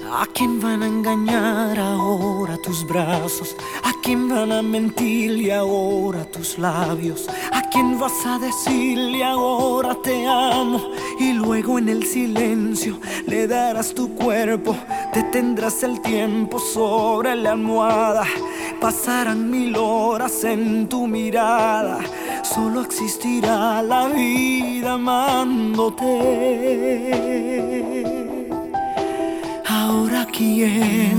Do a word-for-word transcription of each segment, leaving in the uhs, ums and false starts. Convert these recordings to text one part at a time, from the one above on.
¿A quién van a engañar ahora tus brazos? ¿A quién van a mentirle ahora tus labios? ¿A quién vas a decirle ahora te amo? Y luego en el silencio le darás tu cuerpo, detendrás el tiempo sobre la almohada. Pasarán mil horas en tu mirada, solo existirá la vida amándote. Ahora quién,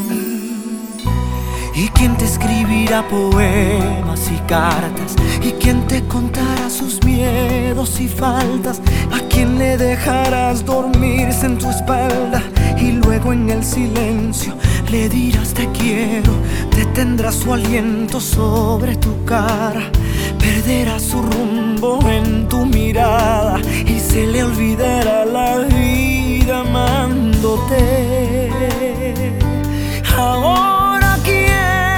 y quién te escribirá poemas y cartas, y quién te contará sus miedos y faltas, a quién le dejarás dormirse en tu espalda y luego en el silencio le dirás te quiero. Detendrás su aliento sobre tu cara, perderá su rumbo en tu mirada y se le olvidará la vida amándote. Ahora quién,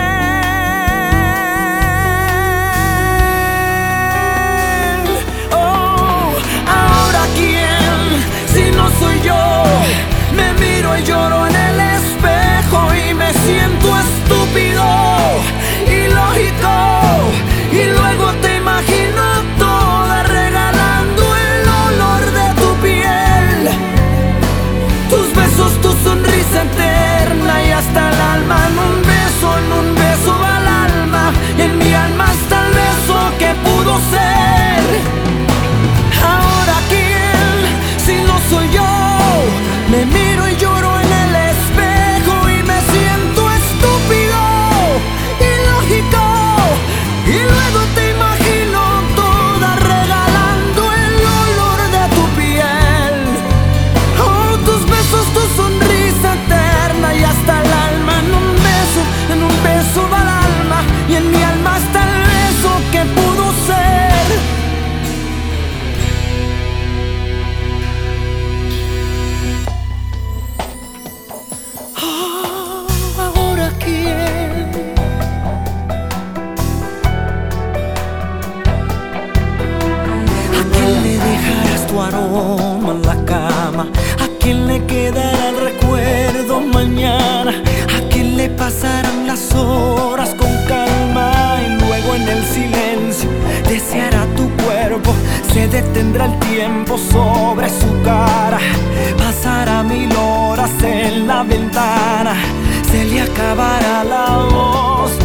oh, ahora quién, si no soy yo. Me miro y lloro en el espejo y me siento estúpido, ilógico, y luego te imagino toda regalando el olor de tu piel, tus besos, tu sonrisa eterna y hasta el alma. En un beso, en un beso va el alma y en mi alma está el beso que pudo ser. Ahora quién, si no soy yo. Me miro y lloro en el espejo y me siento estúpido, ilógico, y luego te imagino toda regalando el olor de tu piel, oh, tus besos, tu sonrisa eterna y hasta el alma. En un beso, en un beso va el alma y en mi alma está el beso que pudo ser. Tu aroma en la cama, a quién le quedará el recuerdo mañana, a quién le pasarán las horas con calma y luego en el silencio deseará tu cuerpo, se detendrá el tiempo sobre su cara, pasará mil horas en la ventana, se le acabará la voz